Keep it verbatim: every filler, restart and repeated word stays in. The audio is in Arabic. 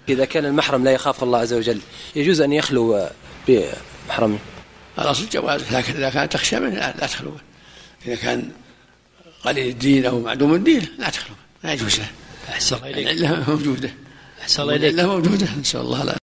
إذا كان المحرم لا يخاف الله عز وجل يجوز أن يخلو بمحرمه؟ الأصل جواز، لكن إذا كان تخشى منه لا تخلو. إذا كان قليل الدين أو معدوم الدين لا تخلو، لا يجوز له. أحسن إليك. العلة موجودة. أحسن إليك. العلة موجودة إن شاء الله. لا